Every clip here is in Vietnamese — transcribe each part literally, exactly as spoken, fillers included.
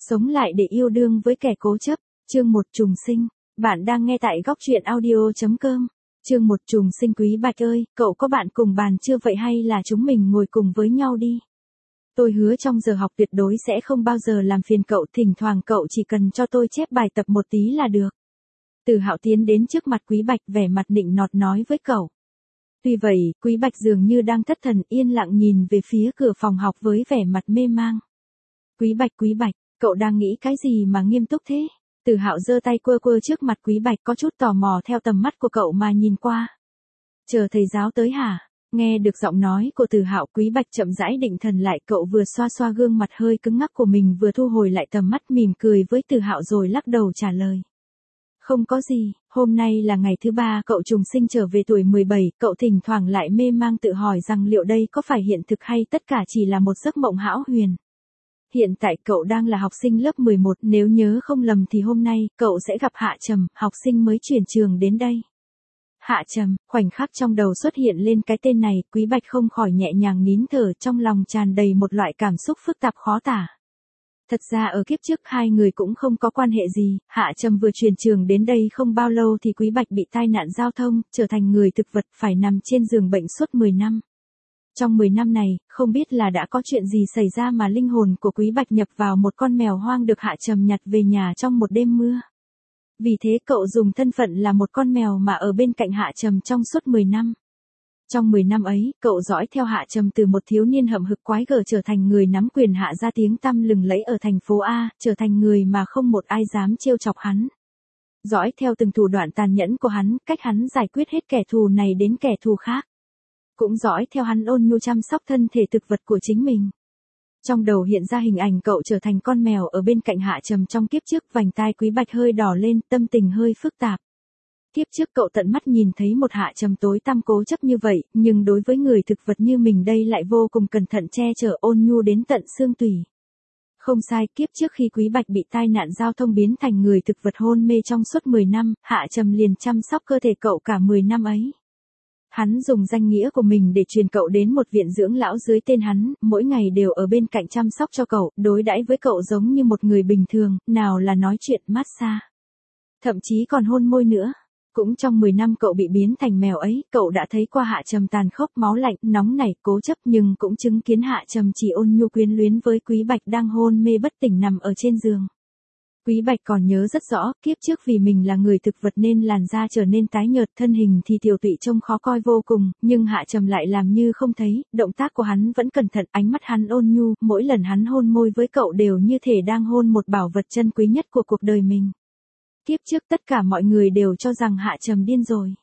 Sống lại để yêu đương với kẻ cố chấp, chương một trùng sinh. Bạn đang nghe tại góc truyện audio.com. Chương một trùng sinh. Quý Bạch ơi, cậu có bạn cùng bàn chưa vậy hay là chúng mình ngồi cùng với nhau đi? Tôi hứa trong giờ học tuyệt đối sẽ không bao giờ làm phiền cậu, thỉnh thoảng cậu chỉ cần cho tôi chép bài tập một tí là được. Từ Hạo tiến đến trước mặt Quý Bạch, vẻ mặt nịnh nọt nói với cậu. Tuy vậy, Quý Bạch dường như đang thất thần, yên lặng nhìn về phía cửa phòng học với vẻ mặt mê mang. Quý Bạch, Quý Bạch, cậu đang nghĩ cái gì mà nghiêm túc thế? Từ Hạo giơ tay quơ quơ trước mặt Quý Bạch, có chút tò mò theo tầm mắt của cậu mà nhìn qua. Chờ thầy giáo tới hả? Nghe được giọng nói của Từ Hạo, Quý Bạch chậm rãi định thần lại, cậu vừa xoa xoa gương mặt hơi cứng ngắc của mình vừa thu hồi lại tầm mắt, mỉm cười với Từ Hạo rồi lắc đầu trả lời. Không có gì, hôm nay là ngày thứ ba cậu trùng sinh trở về tuổi mười bảy, cậu thỉnh thoảng lại mê mang tự hỏi rằng liệu đây có phải hiện thực hay tất cả chỉ là một giấc mộng hão huyền. Hiện tại cậu đang là học sinh lớp mười một, nếu nhớ không lầm thì hôm nay cậu sẽ gặp Hạ Trầm, học sinh mới chuyển trường đến đây. Hạ Trầm, khoảnh khắc trong đầu xuất hiện lên cái tên này, Quý Bạch không khỏi nhẹ nhàng nín thở, trong lòng tràn đầy một loại cảm xúc phức tạp khó tả. Thật ra ở kiếp trước hai người cũng không có quan hệ gì, Hạ Trầm vừa chuyển trường đến đây không bao lâu thì Quý Bạch bị tai nạn giao thông, trở thành người thực vật, phải nằm trên giường bệnh suốt mười năm. Trong mười năm này, không biết là đã có chuyện gì xảy ra mà linh hồn của Quý Bạch nhập vào một con mèo hoang được Hạ Trầm nhặt về nhà trong một đêm mưa. Vì thế cậu dùng thân phận là một con mèo mà ở bên cạnh Hạ Trầm trong suốt mười năm. Trong mười năm ấy, cậu dõi theo Hạ Trầm từ một thiếu niên hậm hực quái gở trở thành người nắm quyền hạ ra tiếng tăm lừng lẫy ở thành phố A, trở thành người mà không một ai dám trêu chọc hắn. Dõi theo từng thủ đoạn tàn nhẫn của hắn, cách hắn giải quyết hết kẻ thù này đến kẻ thù khác. Cũng dõi theo hắn ôn nhu chăm sóc thân thể thực vật của chính mình. Trong đầu hiện ra hình ảnh cậu trở thành con mèo ở bên cạnh Hạ Trầm trong kiếp trước, vành tai Quý Bạch hơi đỏ lên, tâm tình hơi phức tạp. Kiếp trước cậu tận mắt nhìn thấy một Hạ Trầm tối tăm cố chấp như vậy, nhưng đối với người thực vật như mình đây lại vô cùng cẩn thận che chở, ôn nhu đến tận xương tủy. Không sai, kiếp trước khi Quý Bạch bị tai nạn giao thông biến thành người thực vật hôn mê trong suốt mười năm, Hạ Trầm liền chăm sóc cơ thể cậu cả mười năm ấy. Hắn dùng danh nghĩa của mình để truyền cậu đến một viện dưỡng lão dưới tên hắn, mỗi ngày đều ở bên cạnh chăm sóc cho cậu, đối đãi với cậu giống như một người bình thường, nào là nói chuyện massage. Thậm chí còn hôn môi nữa. Cũng trong mười năm cậu bị biến thành mèo ấy, cậu đã thấy qua Hạ Trầm tàn khốc, máu lạnh, nóng nảy, cố chấp, nhưng cũng chứng kiến Hạ Trầm chỉ ôn nhu quyến luyến với Quý Bạch đang hôn mê bất tỉnh nằm ở trên giường. Quý Bạch còn nhớ rất rõ, kiếp trước vì mình là người thực vật nên làn da trở nên tái nhợt, thân hình thì tiều tụy trông khó coi vô cùng, nhưng Hạ Trầm lại làm như không thấy, động tác của hắn vẫn cẩn thận, ánh mắt hắn ôn nhu, mỗi lần hắn hôn môi với cậu đều như thể đang hôn một bảo vật chân quý nhất của cuộc đời mình. Kiếp trước tất cả mọi người đều cho rằng Hạ Trầm điên rồi.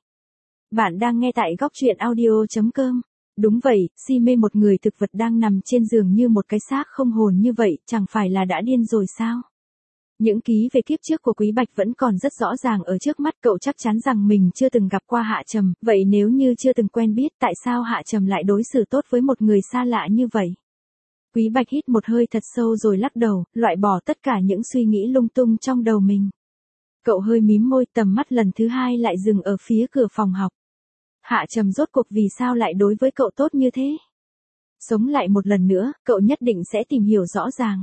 Bạn đang nghe tại góc truyện audio.com. Đúng vậy, si mê một người thực vật đang nằm trên giường như một cái xác không hồn như vậy, chẳng phải là đã điên rồi sao? Những ký về kiếp trước của Quý Bạch vẫn còn rất rõ ràng ở trước mắt, cậu chắc chắn rằng mình chưa từng gặp qua Hạ Trầm, vậy nếu như chưa từng quen biết, tại sao Hạ Trầm lại đối xử tốt với một người xa lạ như vậy? Quý Bạch hít một hơi thật sâu rồi lắc đầu, loại bỏ tất cả những suy nghĩ lung tung trong đầu mình. Cậu hơi mím môi, tầm mắt lần thứ hai lại dừng ở phía cửa phòng học. Hạ Trầm rốt cuộc vì sao lại đối với cậu tốt như thế? Sống lại một lần nữa, cậu nhất định sẽ tìm hiểu rõ ràng.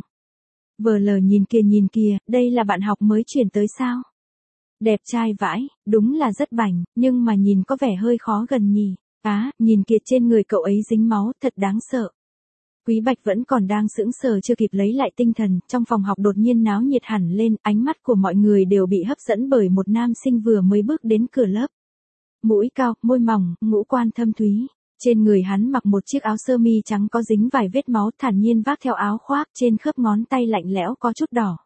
Vờ lờ nhìn kìa nhìn kìa, đây là bạn học mới chuyển tới sao? Đẹp trai vãi, đúng là rất bảnh, nhưng mà nhìn có vẻ hơi khó gần nhỉ. Á, nhìn kìa trên người cậu ấy dính máu, thật đáng sợ. Quý Bạch vẫn còn đang sững sờ chưa kịp lấy lại tinh thần, trong phòng học đột nhiên náo nhiệt hẳn lên, ánh mắt của mọi người đều bị hấp dẫn bởi một nam sinh vừa mới bước đến cửa lớp. Mũi cao, môi mỏng, ngũ quan thâm thúy. Trên người hắn mặc một chiếc áo sơ mi trắng có dính vài vết máu, thản nhiên vác theo áo khoác, trên khớp ngón tay lạnh lẽo có chút đỏ.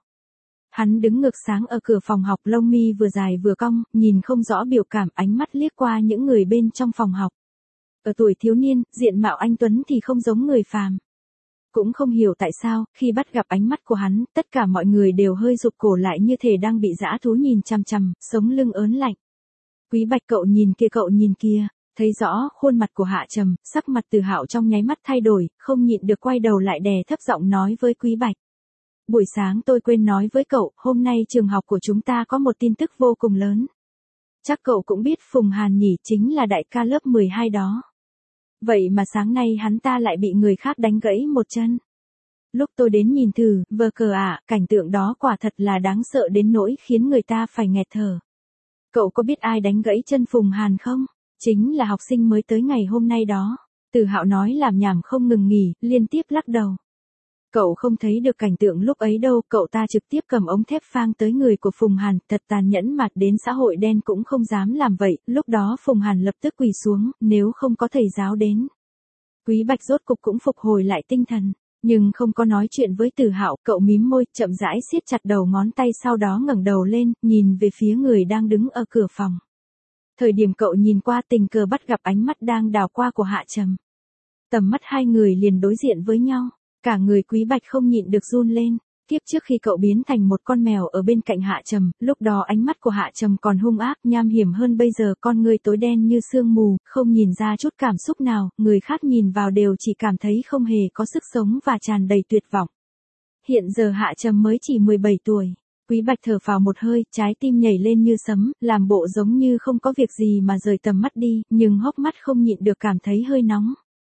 Hắn đứng ngược sáng ở cửa phòng học, lông mi vừa dài vừa cong, nhìn không rõ biểu cảm, ánh mắt liếc qua những người bên trong phòng học. Ở tuổi thiếu niên, diện mạo anh tuấn thì không giống người phàm. Cũng không hiểu tại sao, khi bắt gặp ánh mắt của hắn, tất cả mọi người đều hơi rụt cổ lại như thể đang bị dã thú nhìn chằm chằm, sống lưng ớn lạnh. Quý Bạch cậu nhìn kia cậu nhìn kia, thấy rõ khuôn mặt của Hạ Trầm, sắc mặt Từ Hạo trong nháy mắt thay đổi, không nhịn được quay đầu lại đè thấp giọng nói với Quý Bạch. Buổi sáng tôi quên nói với cậu, hôm nay trường học của chúng ta có một tin tức vô cùng lớn. Chắc cậu cũng biết Phùng Hàn nhỉ, chính là đại ca lớp mười hai đó. Vậy mà sáng nay hắn ta lại bị người khác đánh gãy một chân. Lúc tôi đến nhìn thử, vờ cờ ạ, cảnh tượng đó quả thật là đáng sợ đến nỗi khiến người ta phải nghẹt thở. Cậu có biết ai đánh gãy chân Phùng Hàn không? Chính là học sinh mới tới ngày hôm nay đó. Từ Hạo nói làm nhảm không ngừng nghỉ, liên tiếp lắc đầu. Cậu không thấy được cảnh tượng lúc ấy đâu, cậu ta trực tiếp cầm ống thép phang tới người của Phùng Hàn, thật tàn nhẫn mà đến xã hội đen cũng không dám làm vậy, lúc đó Phùng Hàn lập tức quỳ xuống, nếu không có thầy giáo đến. Quý Bạch rốt cục cũng phục hồi lại tinh thần, nhưng không có nói chuyện với Từ Hạo, cậu mím môi, chậm rãi siết chặt đầu ngón tay sau đó ngẩng đầu lên, nhìn về phía người đang đứng ở cửa phòng. Thời điểm cậu nhìn qua tình cờ bắt gặp ánh mắt đang đảo qua của Hạ Trầm. Tầm mắt hai người liền đối diện với nhau. Cả người Quý Bạch không nhịn được run lên. Tiếp trước khi cậu biến thành một con mèo ở bên cạnh Hạ Trầm, lúc đó ánh mắt của Hạ Trầm còn hung ác, nham hiểm hơn bây giờ, con người tối đen như sương mù, không nhìn ra chút cảm xúc nào, người khác nhìn vào đều chỉ cảm thấy không hề có sức sống và tràn đầy tuyệt vọng. Hiện giờ Hạ Trầm mới chỉ mười bảy tuổi. Quý Bạch thở phào một hơi, trái tim nhảy lên như sấm, làm bộ giống như không có việc gì mà rời tầm mắt đi, nhưng hốc mắt không nhịn được cảm thấy hơi nóng.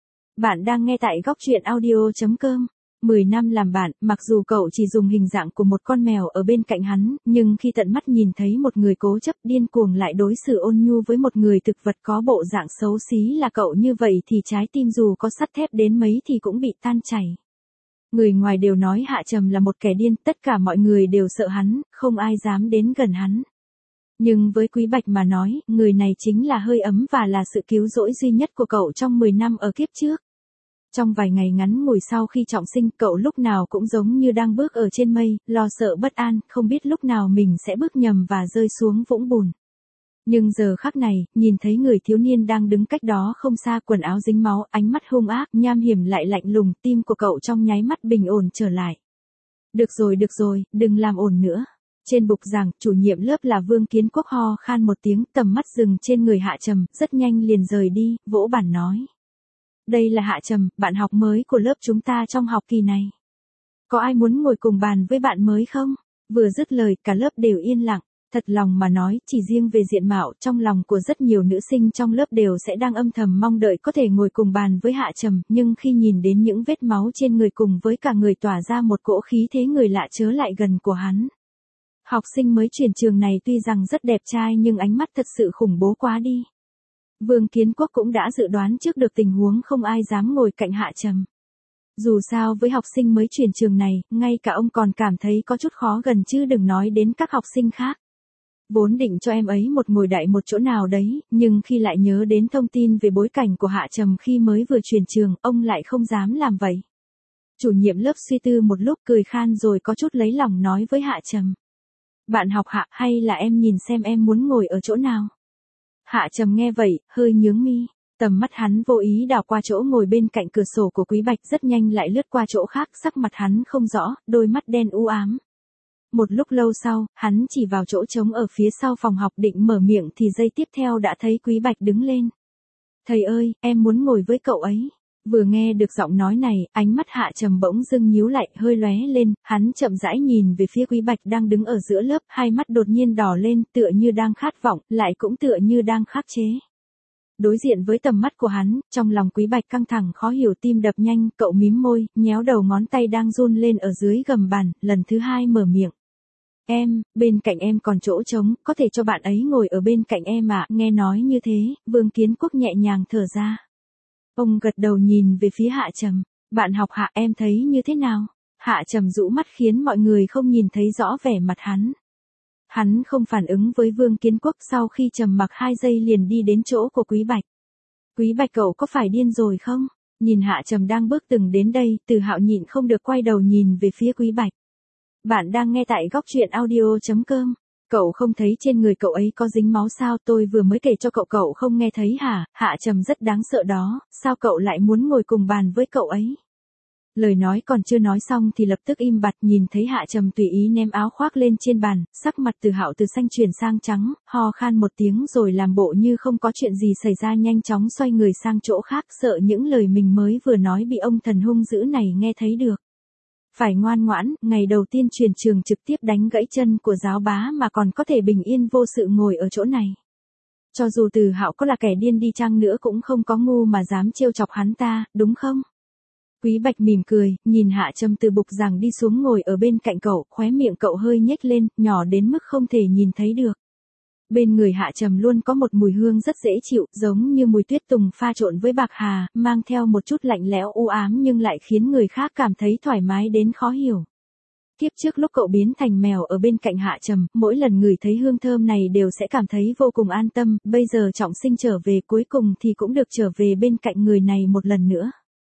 Bạn đang nghe tại góc truyện audio chấm com. mười năm làm bạn, mặc dù cậu chỉ dùng hình dạng của một con mèo ở bên cạnh hắn, nhưng khi tận mắt nhìn thấy một người cố chấp điên cuồng lại đối xử ôn nhu với một người thực vật có bộ dạng xấu xí là cậu như vậy thì trái tim dù có sắt thép đến mấy thì cũng bị tan chảy. Người ngoài đều nói Hạ Trầm là một kẻ điên, tất cả mọi người đều sợ hắn, không ai dám đến gần hắn. Nhưng với Quý Bạch mà nói, người này chính là hơi ấm và là sự cứu rỗi duy nhất của cậu trong mười năm ở kiếp trước. Trong vài ngày ngắn ngủi sau khi trọng sinh, cậu lúc nào cũng giống như đang bước ở trên mây, lo sợ bất an, không biết lúc nào mình sẽ bước nhầm và rơi xuống vũng bùn. Nhưng giờ khắc này, nhìn thấy người thiếu niên đang đứng cách đó không xa, quần áo dính máu, ánh mắt hung ác, nham hiểm lại lạnh lùng, tim của cậu trong nháy mắt bình ổn trở lại. Được rồi được rồi, đừng làm ồn nữa. Trên bục giảng, chủ nhiệm lớp là Vương Kiến Quốc ho khan một tiếng, tầm mắt dừng trên người Hạ Trầm, rất nhanh liền rời đi, vỗ bàn nói. Đây là Hạ Trầm, bạn học mới của lớp chúng ta trong học kỳ này. Có ai muốn ngồi cùng bàn với bạn mới không? Vừa dứt lời, cả lớp đều yên lặng. Thật lòng mà nói, chỉ riêng về diện mạo, trong lòng của rất nhiều nữ sinh trong lớp đều sẽ đang âm thầm mong đợi có thể ngồi cùng bàn với Hạ Trầm, nhưng khi nhìn đến những vết máu trên người cùng với cả người tỏa ra một cỗ khí thế người lạ chớ lại gần của hắn. Học sinh mới chuyển trường này tuy rằng rất đẹp trai nhưng ánh mắt thật sự khủng bố quá đi. Vương Kiến Quốc cũng đã dự đoán trước được tình huống không ai dám ngồi cạnh Hạ Trầm. Dù sao với học sinh mới chuyển trường này, ngay cả ông còn cảm thấy có chút khó gần chứ đừng nói đến các học sinh khác. Vốn định cho em ấy một ngồi đại một chỗ nào đấy, nhưng khi lại nhớ đến thông tin về bối cảnh của Hạ Trầm khi mới vừa chuyển trường, ông lại không dám làm vậy. Chủ nhiệm lớp suy tư một lúc cười khan rồi có chút lấy lòng nói với Hạ Trầm. Bạn học Hạ, hay là em nhìn xem em muốn ngồi ở chỗ nào? Hạ Trầm nghe vậy, hơi nhướng mi. Tầm mắt hắn vô ý đảo qua chỗ ngồi bên cạnh cửa sổ của Quý Bạch, rất nhanh lại lướt qua chỗ khác, sắc mặt hắn không rõ, đôi mắt đen u ám. Một lúc lâu sau, hắn chỉ vào chỗ trống ở phía sau phòng học định mở miệng thì giây tiếp theo đã thấy Quý Bạch đứng lên. Thầy ơi, em muốn ngồi với cậu ấy. Vừa nghe được giọng nói này, ánh mắt Hạ Trầm bỗng dưng nhíu lại, hơi lóe lên, hắn chậm rãi nhìn về phía Quý Bạch đang đứng ở giữa lớp, hai mắt đột nhiên đỏ lên, tựa như đang khát vọng, lại cũng tựa như đang khắc chế. Đối diện với tầm mắt của hắn, trong lòng Quý Bạch căng thẳng khó hiểu, tim đập nhanh, cậu mím môi, nhéo đầu ngón tay đang run lên ở dưới gầm bàn, lần thứ hai mở miệng. Em, bên cạnh em còn chỗ trống, có thể cho bạn ấy ngồi ở bên cạnh em ạ. Nghe nói như thế, Vương Kiến Quốc nhẹ nhàng thở ra. Ông gật đầu nhìn về phía Hạ Trầm. Bạn học Hạ, em thấy như thế nào? Hạ Trầm rũ mắt khiến mọi người không nhìn thấy rõ vẻ mặt hắn. Hắn không phản ứng với Vương Kiến Quốc, sau khi trầm mặc hai giây liền đi đến chỗ của Quý Bạch. Quý Bạch, cậu có phải điên rồi không? Nhìn Hạ Trầm đang bước từng đến đây, Từ Hạo nhịn không được quay đầu nhìn về phía Quý Bạch. Bạn đang nghe tại góc truyện audio chấm com. Cậu không thấy trên người cậu ấy có dính máu sao? Tôi vừa mới kể cho cậu, cậu không nghe thấy hả? Hạ Trầm rất đáng sợ đó, sao cậu lại muốn ngồi cùng bàn với cậu ấy? Lời nói còn chưa nói xong thì lập tức im bặt, nhìn thấy Hạ Trầm tùy ý ném áo khoác lên trên bàn, sắc mặt Từ Hạo từ xanh chuyển sang trắng, ho khan một tiếng rồi làm bộ như không có chuyện gì xảy ra, nhanh chóng xoay người sang chỗ khác, sợ những lời mình mới vừa nói bị ông thần hung dữ này nghe thấy được. Phải ngoan ngoãn, ngày đầu tiên chuyển trường trực tiếp đánh gãy chân của giáo bá mà còn có thể bình yên vô sự ngồi ở chỗ này. Cho dù Từ Hạo có là kẻ điên đi chăng nữa cũng không có ngu mà dám trêu chọc hắn ta, đúng không? Quý Bạch mỉm cười, nhìn Hạ Trầm từ bục giảng đi xuống ngồi ở bên cạnh cậu, khóe miệng cậu hơi nhếch lên, nhỏ đến mức không thể nhìn thấy được. Bên người Hạ Trầm luôn có một mùi hương rất dễ chịu, giống như mùi tuyết tùng pha trộn với bạc hà, mang theo một chút lạnh lẽo u ám nhưng lại khiến người khác cảm thấy thoải mái đến khó hiểu. Tiếp trước lúc cậu biến thành mèo ở bên cạnh Hạ Trầm, mỗi lần ngửi thấy hương thơm này đều sẽ cảm thấy vô cùng an tâm, bây giờ trọng sinh trở về cuối cùng thì cũng được trở về bên cạnh người này một lần nữa.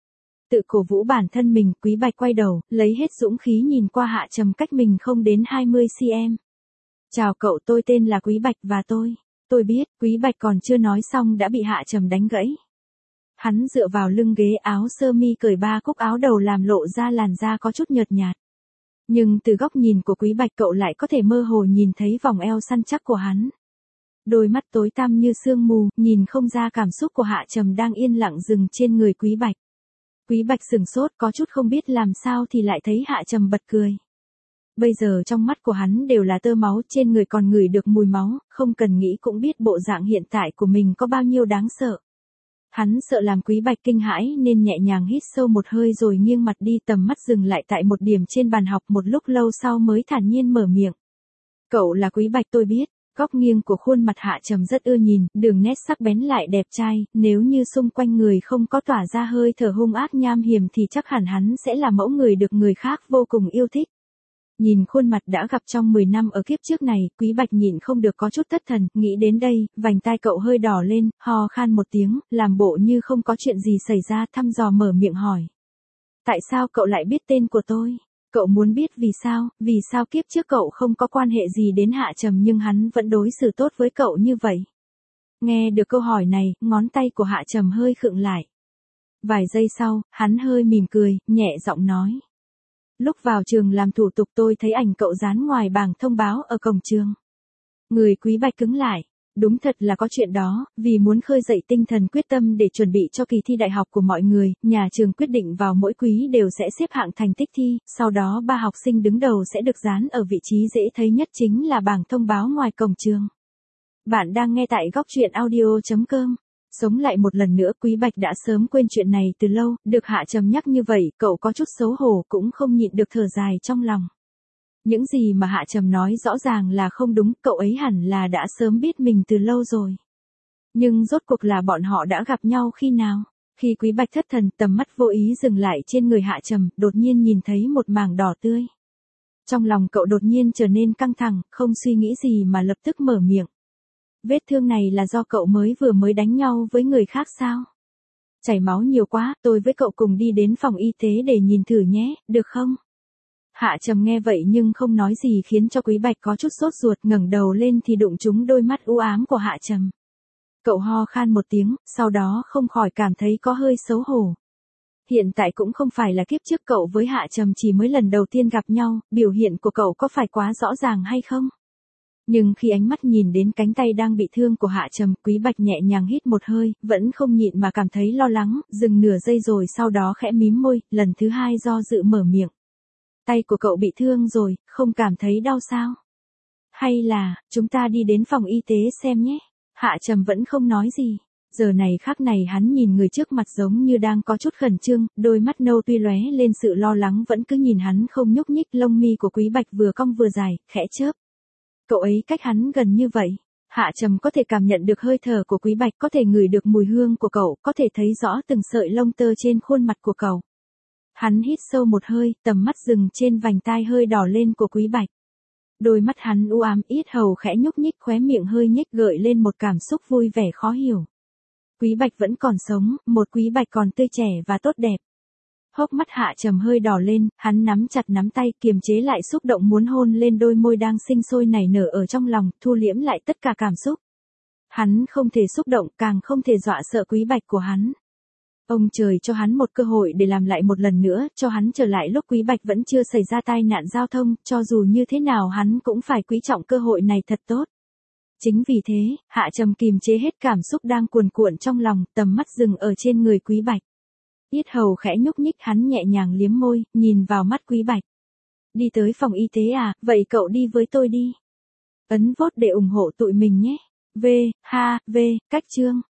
Tự cổ vũ bản thân mình, Quý Bạch quay đầu, lấy hết dũng khí nhìn qua Hạ Trầm cách mình không đến hai mươi xăng-ti-mét. Chào cậu, tôi tên là Quý Bạch và tôi. Tôi biết, Quý Bạch còn chưa nói xong đã bị Hạ Trầm đánh gãy. Hắn dựa vào lưng ghế, áo sơ mi cởi ba cúc áo đầu làm lộ ra làn da có chút nhợt nhạt. Nhưng từ góc nhìn của Quý Bạch cậu lại có thể mơ hồ nhìn thấy vòng eo săn chắc của hắn. Đôi mắt tối tăm như sương mù, nhìn không ra cảm xúc của Hạ Trầm đang yên lặng dừng trên người Quý Bạch. Quý Bạch sừng sốt, có chút không biết làm sao thì lại thấy Hạ Trầm bật cười. Bây giờ trong mắt của hắn đều là tơ máu, trên người còn ngửi được mùi máu, không cần nghĩ cũng biết bộ dạng hiện tại của mình có bao nhiêu đáng sợ. Hắn sợ làm Quý Bạch kinh hãi nên nhẹ nhàng hít sâu một hơi rồi nghiêng mặt đi, tầm mắt dừng lại tại một điểm trên bàn học, một lúc lâu sau mới thản nhiên mở miệng. Cậu là Quý Bạch, tôi biết. Góc nghiêng của khuôn mặt Hạ Trầm rất ưa nhìn, đường nét sắc bén lại đẹp trai, nếu như xung quanh người không có tỏa ra hơi thở hung ác nham hiểm thì chắc hẳn hắn sẽ là mẫu người được người khác vô cùng yêu thích. Nhìn khuôn mặt đã gặp trong mười năm ở kiếp trước này, Quý Bạch nhịn không được có chút thất thần, nghĩ đến đây, vành tai cậu hơi đỏ lên, ho khan một tiếng, làm bộ như không có chuyện gì xảy ra, thăm dò mở miệng hỏi. Tại sao cậu lại biết tên của tôi? Cậu muốn biết vì sao, vì sao kiếp trước cậu không có quan hệ gì đến Hạ Trầm nhưng hắn vẫn đối xử tốt với cậu như vậy? Nghe được câu hỏi này, ngón tay của Hạ Trầm hơi khựng lại. Vài giây sau, hắn hơi mỉm cười, nhẹ giọng nói. Lúc vào trường làm thủ tục tôi thấy ảnh cậu dán ngoài bảng thông báo ở cổng trường. Người Quý Bạch cứng lại. Đúng thật là có chuyện đó, vì muốn khơi dậy tinh thần quyết tâm để chuẩn bị cho kỳ thi đại học của mọi người, nhà trường quyết định vào mỗi quý đều sẽ xếp hạng thành tích thi, sau đó ba học sinh đứng đầu sẽ được dán ở vị trí dễ thấy nhất chính là bảng thông báo ngoài cổng trường. Bạn đang nghe tại góc truyện audio chấm com. Sống lại một lần nữa, Quý Bạch đã sớm quên chuyện này từ lâu, được Hạ Trầm nhắc như vậy, cậu có chút xấu hổ cũng không nhịn được thở dài trong lòng. Những gì mà Hạ Trầm nói rõ ràng là không đúng, cậu ấy hẳn là đã sớm biết mình từ lâu rồi. Nhưng rốt cuộc là bọn họ đã gặp nhau khi nào? Khi Quý Bạch thất thần, tầm mắt vô ý dừng lại trên người Hạ Trầm, đột nhiên nhìn thấy một mảng đỏ tươi. Trong lòng cậu đột nhiên trở nên căng thẳng, không suy nghĩ gì mà lập tức mở miệng. Vết thương này là do cậu mới vừa mới đánh nhau với người khác sao? Chảy máu nhiều quá, tôi với cậu cùng đi đến phòng y tế để nhìn thử nhé, được không? Hạ Trầm nghe vậy nhưng không nói gì khiến cho Quý Bạch có chút sốt ruột, ngẩng đầu lên thì đụng trúng đôi mắt u ám của Hạ Trầm. Cậu ho khan một tiếng, sau đó không khỏi cảm thấy có hơi xấu hổ. Hiện tại cũng không phải là kiếp trước cậu với Hạ Trầm chỉ mới lần đầu tiên gặp nhau, biểu hiện của cậu có phải quá rõ ràng hay không? Nhưng khi ánh mắt nhìn đến cánh tay đang bị thương của Hạ Trầm, Quý Bạch nhẹ nhàng hít một hơi, vẫn không nhịn mà cảm thấy lo lắng, dừng nửa giây rồi sau đó khẽ mím môi, lần thứ hai do dự mở miệng. Tay của cậu bị thương rồi, không cảm thấy đau sao? Hay là, chúng ta đi đến phòng y tế xem nhé. Hạ Trầm vẫn không nói gì. Giờ này khắc này hắn nhìn người trước mặt giống như đang có chút khẩn trương, đôi mắt nâu tuy lóe lên sự lo lắng vẫn cứ nhìn hắn không nhúc nhích, lông mi của Quý Bạch vừa cong vừa dài, khẽ chớp. Cậu ấy cách hắn gần như vậy. Hạ Trầm có thể cảm nhận được hơi thở của Quý Bạch, có thể ngửi được mùi hương của cậu, có thể thấy rõ từng sợi lông tơ trên khuôn mặt của cậu. Hắn hít sâu một hơi, tầm mắt dừng trên vành tai hơi đỏ lên của Quý Bạch. Đôi mắt hắn u ám, yết hầu khẽ nhúc nhích, khóe miệng hơi nhếch gợi lên một cảm xúc vui vẻ khó hiểu. Quý Bạch vẫn còn sống, một Quý Bạch còn tươi trẻ và tốt đẹp. Hốc mắt Hạ Trầm hơi đỏ lên, hắn nắm chặt nắm tay, kiềm chế lại xúc động muốn hôn lên đôi môi đang sinh sôi nảy nở ở trong lòng, thu liễm lại tất cả cảm xúc. Hắn không thể xúc động, càng không thể dọa sợ Quý Bạch của hắn. Ông trời cho hắn một cơ hội để làm lại một lần nữa, cho hắn trở lại lúc Quý Bạch vẫn chưa xảy ra tai nạn giao thông, cho dù như thế nào hắn cũng phải quý trọng cơ hội này thật tốt. Chính vì thế, Hạ Trầm kìm chế hết cảm xúc đang cuồn cuộn trong lòng, tầm mắt dừng ở trên người Quý Bạch. Yết hầu khẽ nhúc nhích, hắn nhẹ nhàng liếm môi, nhìn vào mắt Quý Bạch. Đi tới phòng y tế à, vậy cậu đi với tôi đi. Ấn vote để ủng hộ tụi mình nhé. V, H, V, cách chương.